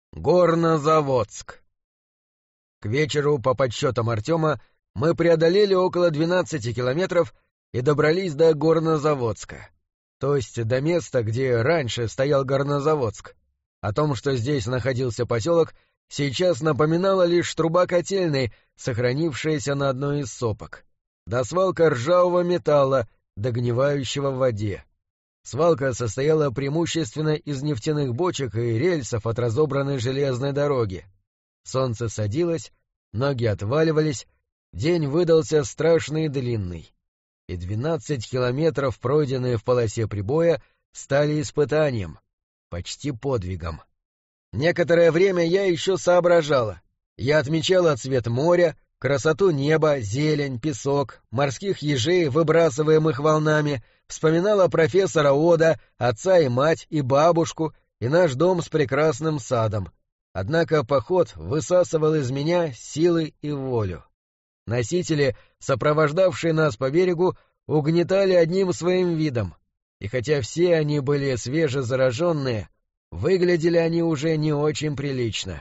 Горнозаводск. К вечеру, по подсчетам Артема, мы преодолели около 12 километров и добрались до Горнозаводска, то есть до места, где раньше стоял Горнозаводск. О том, что здесь находился поселок, сейчас напоминала лишь труба котельной, сохранившаяся на одной из сопок, да свалка ржавого металла, догнивающего в воде. Свалка состояла преимущественно из нефтяных бочек и рельсов от разобранной железной дороги. Солнце садилось, ноги отваливались, день выдался страшный и длинный. И 12 километров, пройденные в полосе прибоя, стали испытанием, почти подвигом. Некоторое время я еще соображала. Я отмечала цвет моря, красоту неба, зелень, песок, морских ежей, выбрасываемых волнами, вспоминала профессора Ода, отца и мать, и бабушку, и наш дом с прекрасным садом. Однако поход высасывал из меня силы и волю. Носители, сопровождавшие нас по берегу, угнетали одним своим видом, и хотя все они были свежезараженные, выглядели они уже не очень прилично.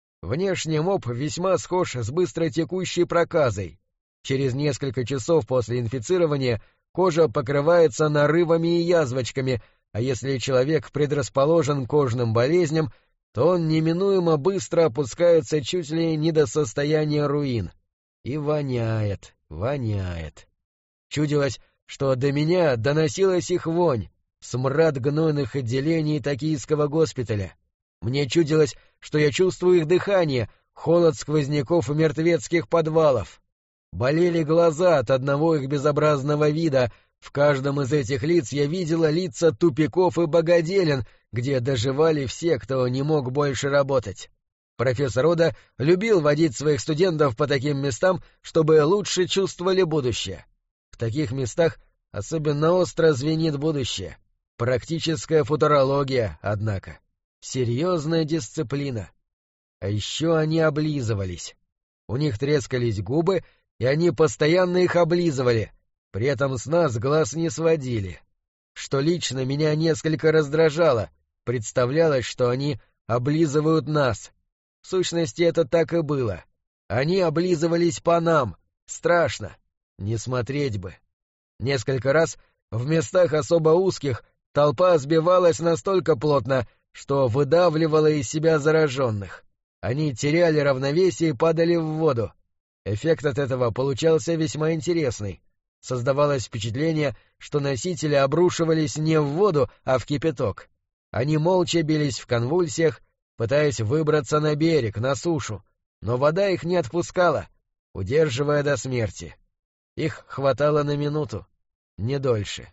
Внешне моб весьма схож с быстротекущей проказой. Через несколько часов после инфицирования кожа покрывается нарывами и язвочками, а если человек предрасположен к кожным болезням, то он неминуемо быстро опускается чуть ли не до состояния руин. И воняет, воняет. Чудилось, что до меня доносилась их вонь, смрад гнойных отделений токийского госпиталя. Мне чудилось, что я чувствую их дыхание, холод сквозняков и мертвецких подвалов. Болели глаза от одного их безобразного вида. В каждом из этих лиц я видела лица тупиков и богоделен, где доживали все, кто не мог больше работать. Профессор Ода любил водить своих студентов по таким местам, чтобы лучше чувствовали будущее. В таких местах особенно остро звенит будущее. Практическая футурология, однако. Серьезная дисциплина. А еще они облизывались. У них трескались губы, и они постоянно их облизывали, при этом с нас глаз не сводили. Что лично меня несколько раздражало, представлялось, что они облизывают нас. В сущности, это так и было. Они облизывались по нам. Страшно. Не смотреть бы. Несколько раз в местах особо узких толпа сбивалась настолько плотно, что выдавливала из себя зараженных. Они теряли равновесие и падали в воду. Эффект от этого получался весьма интересный. Создавалось впечатление, что носители обрушивались не в воду, а в кипяток. Они молча бились в конвульсиях, пытаясь выбраться на берег, на сушу, но вода их не отпускала, удерживая до смерти. Их хватало на минуту, не дольше.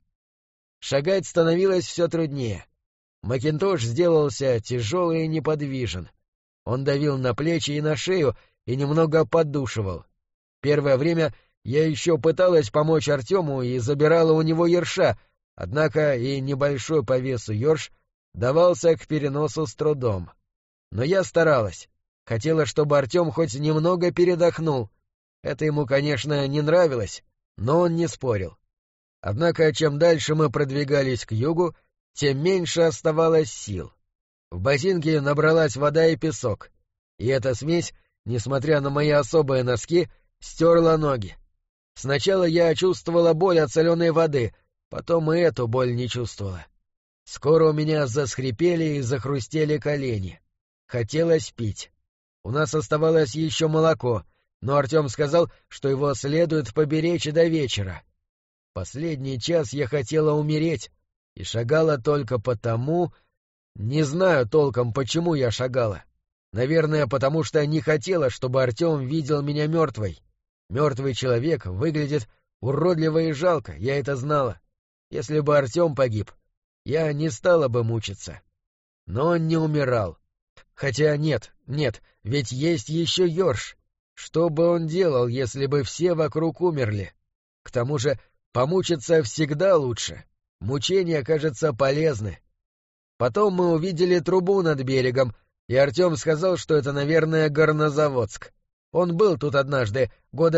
Шагать становилось все труднее. Макинтош сделался тяжелый и неподвижен. Он давил на плечи и на шею и немного поддушивал. Первое время я еще пыталась помочь Артему и забирала у него ерша, однако и небольшой по весу ерш давался к переносу с трудом. Но я старалась. Хотела, чтобы Артем хоть немного передохнул. Это ему, конечно, не нравилось, но он не спорил. Однако, чем дальше мы продвигались к югу, тем меньше оставалось сил. В ботинке набралась вода и песок, и эта смесь, несмотря на мои особые носки, стерла ноги. Сначала я чувствовала боль от соленой воды, потом и эту боль не чувствовала. Скоро у меня заскрипели и захрустели колени. Хотелось пить. У нас оставалось еще молоко, но Артем сказал, что его следует поберечь до вечера. Последний час я хотела умереть и шагала только потому... Не знаю толком, почему я шагала. Наверное, потому что не хотела, чтобы Артем видел меня мертвой. Мертвый человек выглядит уродливо и жалко, я это знала. Если бы Артем погиб, я не стала бы мучиться. Но он не умирал. Хотя нет, ведь есть еще Йорш. Что бы он делал, если бы все вокруг умерли? К тому же помучиться всегда лучше. Мучения, кажется, полезны. Потом мы увидели трубу над берегом, и Артем сказал, что это, наверное, Горнозаводск. Он был тут однажды,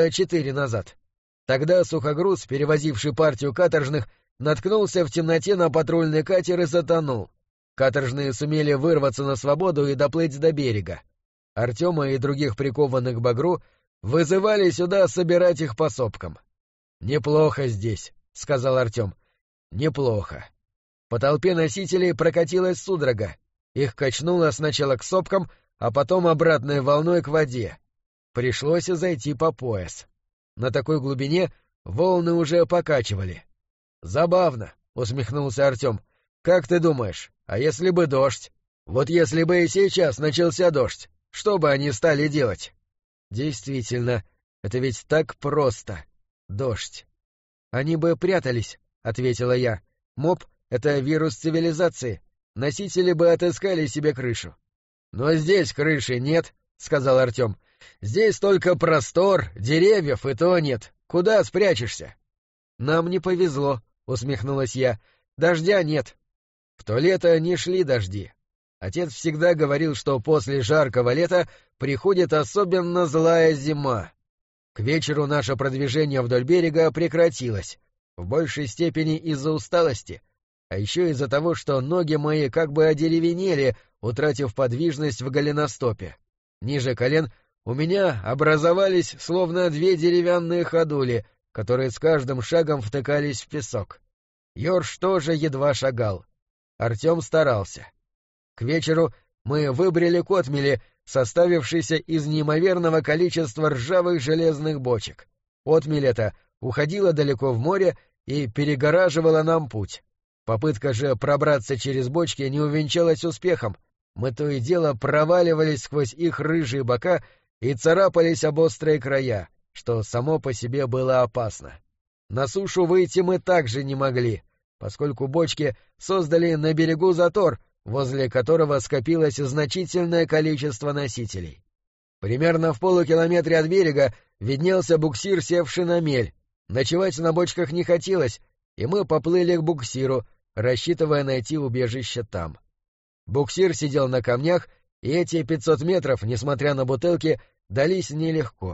4 года назад. Тогда сухогруз, перевозивший партию каторжных, наткнулся в темноте на патрульный катер и затонул. Каторжные сумели вырваться на свободу и доплыть до берега. Артема и других прикованных к багру вызывали сюда собирать их по сопкам. «Неплохо здесь», — сказал Артем. «Неплохо». По толпе носителей прокатилась судорога. Их качнуло сначала к сопкам, а потом обратной волной к воде. Пришлось зайти по пояс. На такой глубине волны уже покачивали. «Забавно», — усмехнулся Артем. «Как ты думаешь, а если бы дождь? Вот если бы и сейчас начался дождь, что бы они стали делать?» «Действительно, это ведь так просто. Дождь». «Они бы прятались», — ответила я. «Моб — это вирус цивилизации. Носители бы отыскали себе крышу». «Но здесь крыши нет», — сказал Артем. «Здесь только простор, деревьев и то нет. Куда спрячешься?» «Нам не повезло», — усмехнулась я. «Дождя нет». В то лето не шли дожди. Отец всегда говорил, что после жаркого лета приходит особенно злая зима. К вечеру наше продвижение вдоль берега прекратилось, в большей степени из-за усталости, а еще из-за того, что ноги мои как бы одеревенели, утратив подвижность в голеностопе. Ниже колен у меня образовались словно две деревянные ходули, которые с каждым шагом втыкались в песок. Йорш тоже едва шагал. Артем старался. К вечеру мы выбрали к отмели, составившейся из неимоверного количества ржавых железных бочек. Отмель эта уходила далеко в море и перегораживала нам путь. Попытка же пробраться через бочки не увенчалась успехом. Мы то и дело проваливались сквозь их рыжие бока и царапались об острые края, что само по себе было опасно. На сушу выйти мы также не могли, поскольку бочки создали на берегу затор, возле которого скопилось значительное количество носителей. Примерно в полукилометре от берега виднелся буксир, севший на мель. Ночевать на бочках не хотелось, и мы поплыли к буксиру, рассчитывая найти убежище там. Буксир сидел на камнях, и эти 500 метров, несмотря на бутылки, дались нелегко.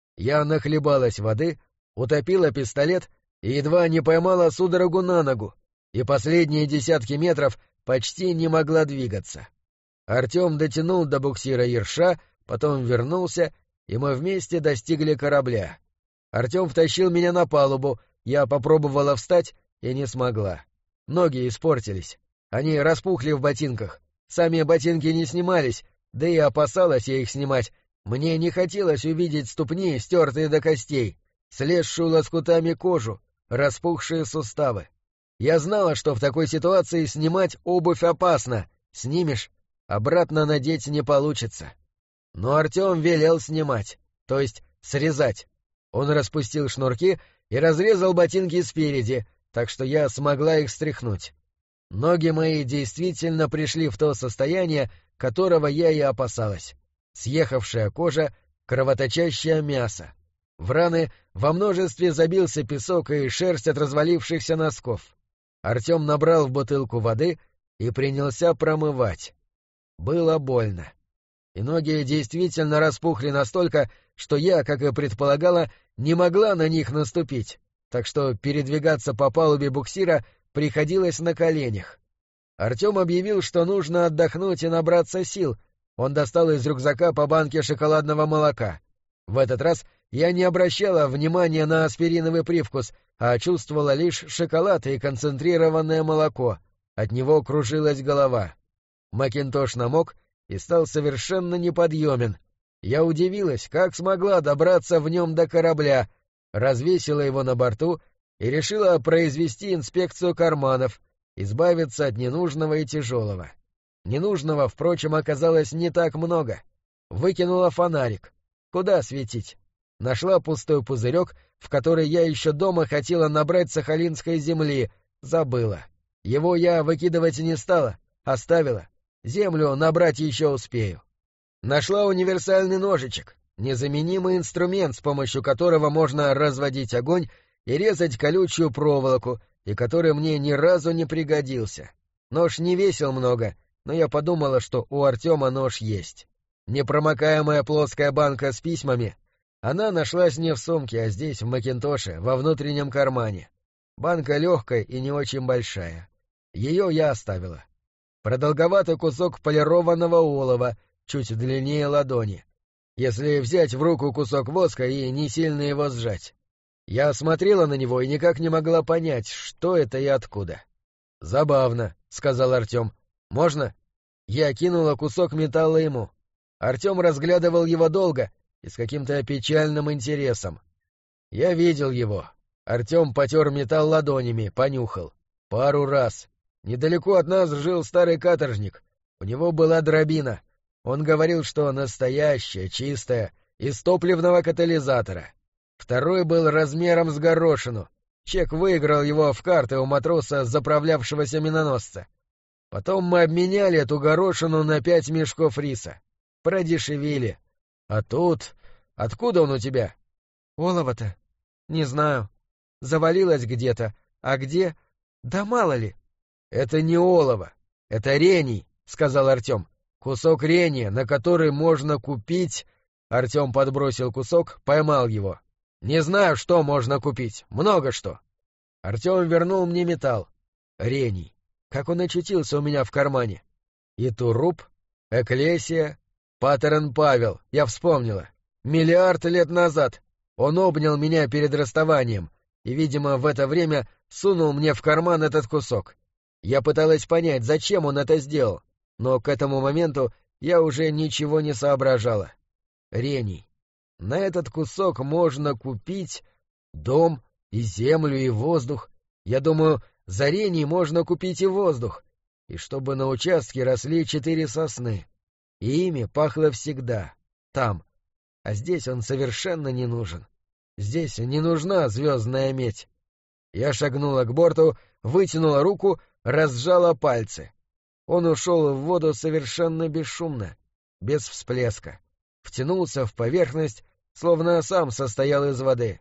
Я нахлебалась воды, утопила пистолет и едва не поймала судорогу на ногу, и последние десятки метров почти не могла двигаться. Артем дотянул до буксира ерша, потом вернулся, и мы вместе достигли корабля. Артем втащил меня на палубу, я попробовала встать и не смогла. Ноги испортились, они распухли в ботинках, сами ботинки не снимались, да и опасалась я их снимать, мне не хотелось увидеть ступни, стертые до костей, слезшую лоскутами кожу, распухшие суставы. Я знала, что в такой ситуации снимать обувь опасно. Снимешь — обратно надеть не получится. Но Артем велел снимать, то есть срезать. Он распустил шнурки и разрезал ботинки спереди, так что я смогла их стряхнуть. Ноги мои действительно пришли в то состояние, которого я и опасалась. Съехавшая кожа, кровоточащее мясо. В раны во множестве забился песок и шерсть от развалившихся носков. Артем набрал в бутылку воды и принялся промывать. Было больно. И ноги действительно распухли настолько, что я, как и предполагала, не могла на них наступить, так что передвигаться по палубе буксира приходилось на коленях. Артем объявил, что нужно отдохнуть и набраться сил. Он достал из рюкзака по банке шоколадного молока. В этот раз я не обращала внимания на аспириновый привкус, а чувствовала лишь шоколад и концентрированное молоко. От него кружилась голова. Макинтош намок и стал совершенно неподъемен. Я удивилась, как смогла добраться в нем до корабля, развесила его на борту и решила произвести инспекцию карманов, избавиться от ненужного и тяжелого. Ненужного, впрочем, оказалось не так много. Выкинула фонарик. Куда светить? Нашла пустой пузырек, в который я еще дома хотела набрать сахалинской земли. Забыла. Его я выкидывать не стала, оставила. Землю набрать еще успею. Нашла универсальный ножичек, незаменимый инструмент, с помощью которого можно разводить огонь и резать колючую проволоку, и который мне ни разу не пригодился. Нож не весил много, но я подумала, что у Артема нож есть. Непромокаемая плоская банка с письмами. Она нашлась не в сумке, а здесь, в Макинтоше, во внутреннем кармане. Банка легкая и не очень большая. Ее я оставила. Продолговатый кусок полированного олова, чуть длиннее ладони. Если взять в руку кусок воска и не сильно его сжать. Я смотрела на него и никак не могла понять, что это и откуда. «Забавно», — сказал Артем. «Можно?» Я кинула кусок металла ему. Артем разглядывал его долго и с каким-то печальным интересом. Я видел его. Артем потер металл ладонями, понюхал. Пару раз. Недалеко от нас жил старый каторжник. У него была дробина. Он говорил, что настоящая, чистая, из топливного катализатора. Второй был размером с горошину. Чек выиграл его в карты у матроса, заправлявшегося миноносца. Потом мы обменяли эту горошину на 5 мешков риса. Продешевили. А тут... Откуда он у тебя? Олово-то? Не знаю. Завалилось где-то. А где? Да мало ли. Это не олово. Это рений, сказал Артем. Кусок рения, на который можно купить... Артем подбросил кусок, поймал его. Не знаю, что можно купить. Много что. Артем вернул мне металл. Рений. Как он очутился у меня в кармане? И Туруп, Экклесия, Патерн Павел, я вспомнила. 1 миллиард лет назад. Он обнял меня перед расставанием и, видимо, в это время сунул мне в карман этот кусок. Я пыталась понять, зачем он это сделал, но к этому моменту я уже ничего не соображала. Рений. На этот кусок можно купить дом и землю и воздух. Я думаю, за рений можно купить и воздух. И чтобы на участке росли 4 сосны. И ими пахло всегда. Там. А здесь он совершенно не нужен. Здесь не нужна звездная медь. Я шагнула к борту, вытянула руку, разжала пальцы. Он ушел в воду совершенно бесшумно, без всплеска. Втянулся в поверхность, словно сам состоял из воды.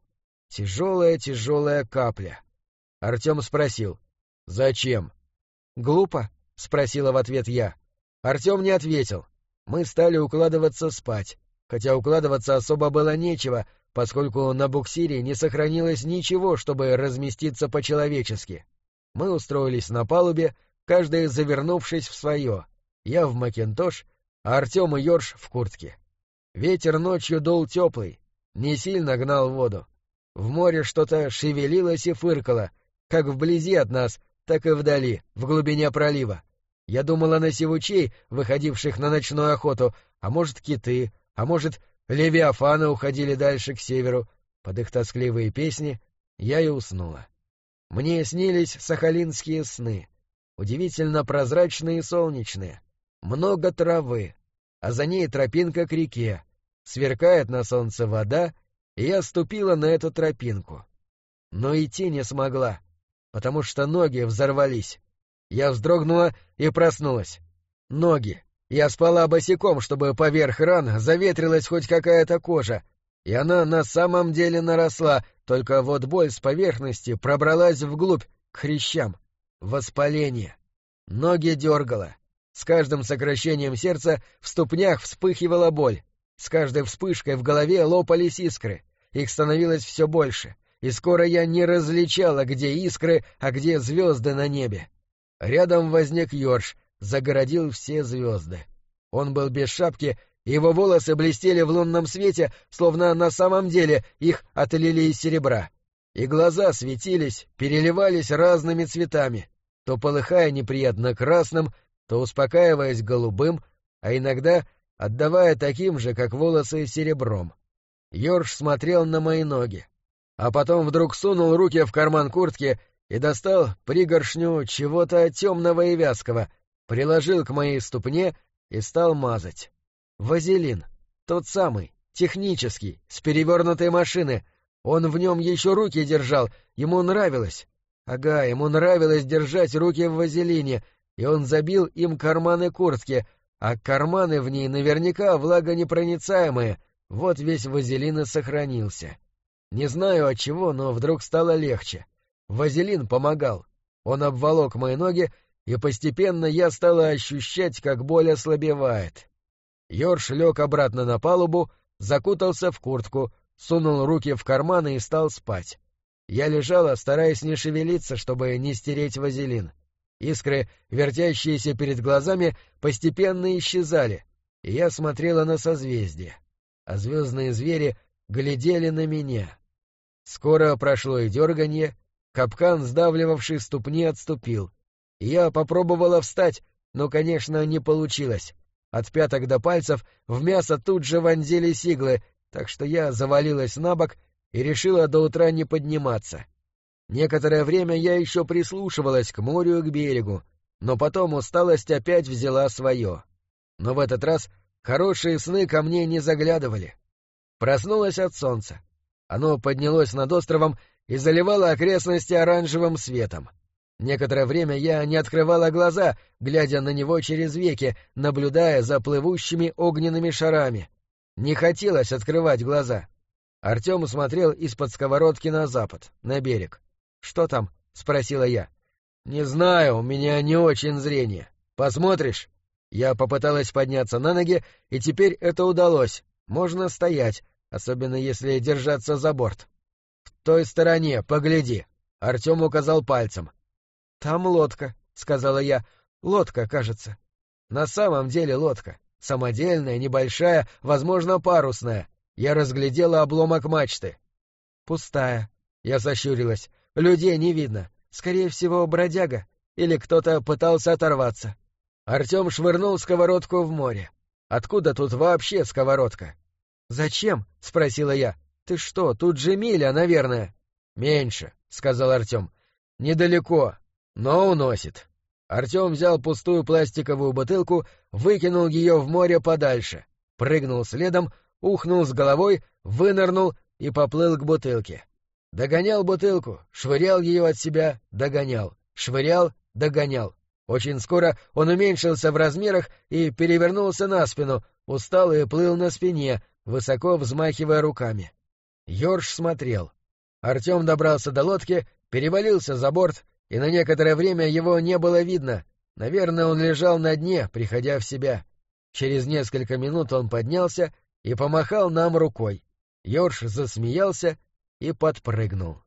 Тяжелая капля. Артем спросил: «Зачем?» «Глупо?» — спросила в ответ я. Артем не ответил. Мы стали укладываться спать, хотя укладываться особо было нечего, поскольку на буксире не сохранилось ничего, чтобы разместиться по-человечески. Мы устроились на палубе, каждый завернувшись в свое. Я в макинтош, а Артем и Йорш в куртке. Ветер ночью дул теплый, не сильно гнал воду. В море что-то шевелилось и фыркало, как вблизи от нас, так и вдали, в глубине пролива. Я думала на сивучей, выходивших на ночную охоту, а может, киты, а может, левиафаны уходили дальше к северу. Под их тоскливые песни я и уснула. Мне снились сахалинские сны, удивительно прозрачные и солнечные. Много травы, а за ней тропинка к реке. Сверкает на солнце вода, и я ступила на эту тропинку. Но идти не смогла, потому что ноги взорвались. Я вздрогнула и проснулась. Ноги. Я спала босиком, чтобы поверх ран заветрилась хоть какая-то кожа, и она на самом деле наросла, только вот боль с поверхности пробралась вглубь, к хрящам. Воспаление. Ноги дергало. С каждым сокращением сердца в ступнях вспыхивала боль. С каждой вспышкой в голове лопались искры. Их становилось все больше, и скоро я не различала, где искры, а где звезды на небе. Рядом возник Йорш, загородил все звезды. Он был без шапки, его волосы блестели в лунном свете, словно на самом деле их отлили из серебра. И глаза светились, переливались разными цветами, то полыхая неприятно красным, то успокаиваясь голубым, а иногда отдавая таким же, как волосы, серебром. Йорш смотрел на мои ноги, а потом вдруг сунул руки в карман куртки и достал пригоршню чего-то темного и вязкого, приложил к моей ступне и стал мазать. Вазелин, тот самый, технический, с перевернутой машины. Он в нем еще руки держал, ему нравилось. Ага, ему нравилось держать руки в вазелине, и он забил им карманы куртки, а карманы в ней наверняка влагонепроницаемые, вот весь вазелин и сохранился. Не знаю отчего, но вдруг стало легче. Вазелин помогал. Он обволок мои ноги, и постепенно я стала ощущать, как боль ослабевает. Йорш лег обратно на палубу, закутался в куртку, сунул руки в карманы и стал спать. Я лежала, стараясь не шевелиться, чтобы не стереть вазелин. Искры, вертящиеся перед глазами, постепенно исчезали, и я смотрела на созвездие, а звездные звери глядели на меня. Скоро прошло и дерганье, капкан, сдавливавший ступни, отступил. Я попробовала встать, но, конечно, не получилось. От пяток до пальцев в мясо тут же вонзились иглы, так что я завалилась на бок и решила до утра не подниматься. Некоторое время я еще прислушивалась к морю и к берегу, но потом усталость опять взяла свое. Но в этот раз хорошие сны ко мне не заглядывали. Проснулась от солнца. Оно поднялось над островом и заливало окрестности оранжевым светом. Некоторое время я не открывала глаза, глядя на него через веки, наблюдая за плывущими огненными шарами. Не хотелось открывать глаза. Артем смотрел из-под сковородки на запад, на берег. «Что там?» — спросила я. «Не знаю, у меня не очень зрение. Посмотришь?» Я попыталась подняться на ноги, и теперь это удалось. Можно стоять, особенно если держаться за борт. «В той стороне, погляди», — Артем указал пальцем. «Там лодка», — сказала я. «Лодка, кажется». На самом деле лодка. Самодельная, небольшая, возможно, парусная. Я разглядела обломок мачты. «Пустая». Я сощурилась. «Людей не видно. Скорее всего, бродяга. Или кто-то пытался оторваться». Артем швырнул сковородку в море. «Откуда тут вообще сковородка?» «Зачем?» — спросила я. «Ты что, тут же миля, наверное». «Меньше», — сказал Артем. «Недалеко, но уносит». Артем взял пустую пластиковую бутылку, выкинул ее в море подальше, прыгнул следом, ухнул с головой, вынырнул и поплыл к бутылке. Догонял бутылку, швырял ее от себя, догонял, швырял, догонял. Очень скоро он уменьшился в размерах и перевернулся на спину, устал и плыл на спине, высоко взмахивая руками. Йорш смотрел. Артем добрался до лодки, перевалился за борт, и на некоторое время его не было видно. Наверное, он лежал на дне, приходя в себя. Через несколько минут он поднялся и помахал нам рукой. Йорш засмеялся и подпрыгнул.